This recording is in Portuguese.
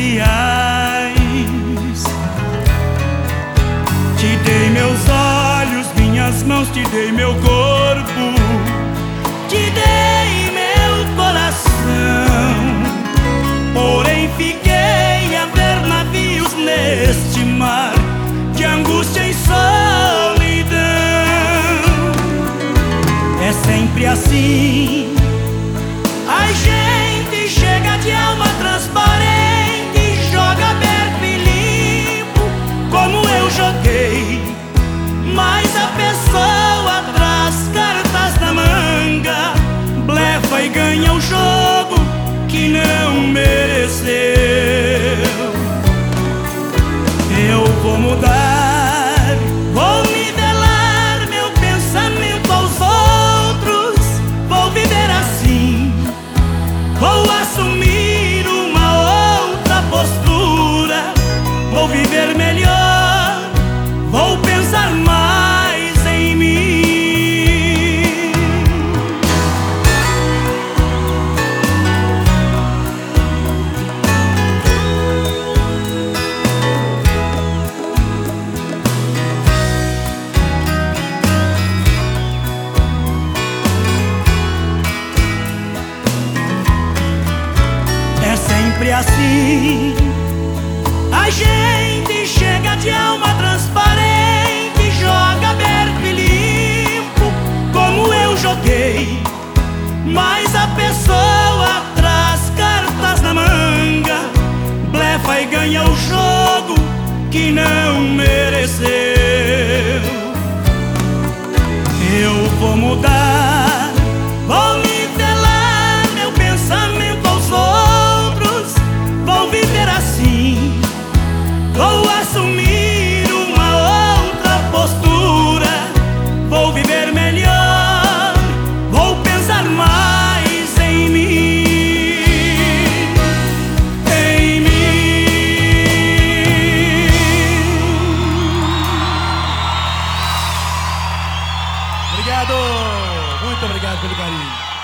reais. Te dei meus olhos, minhas mãos, te dei meu corpo, te dei meu coração. Porém fiquei a ver navios neste mar de angústia e solidão. É sempre assim, a gente chega de alma transparente, joga aberto e limpo, como eu joguei. Mas a pessoa traz cartas na manga, blefa e ganha o jogo que não mereceu. Eu vou mudar, vou nivelar meu pensamento aos outros, vou viver assim, vou assumir uma outra postura, vou viver melhor, vou pensar mais em mim. É sempre assim, a gente chega de alma transparente, joga aberto e limpo, como eu joguei. Mas a pessoa traz cartas na manga, blefa e ganha o jogo que não mereceu. Eu vou mudar, vou nivelar meu pensamento aos outros, vou viver assim, vou assumir uma outra postura, vou viver melhor, vou pensar mais em mim, em mim. Obrigado, muito obrigado pelo carinho.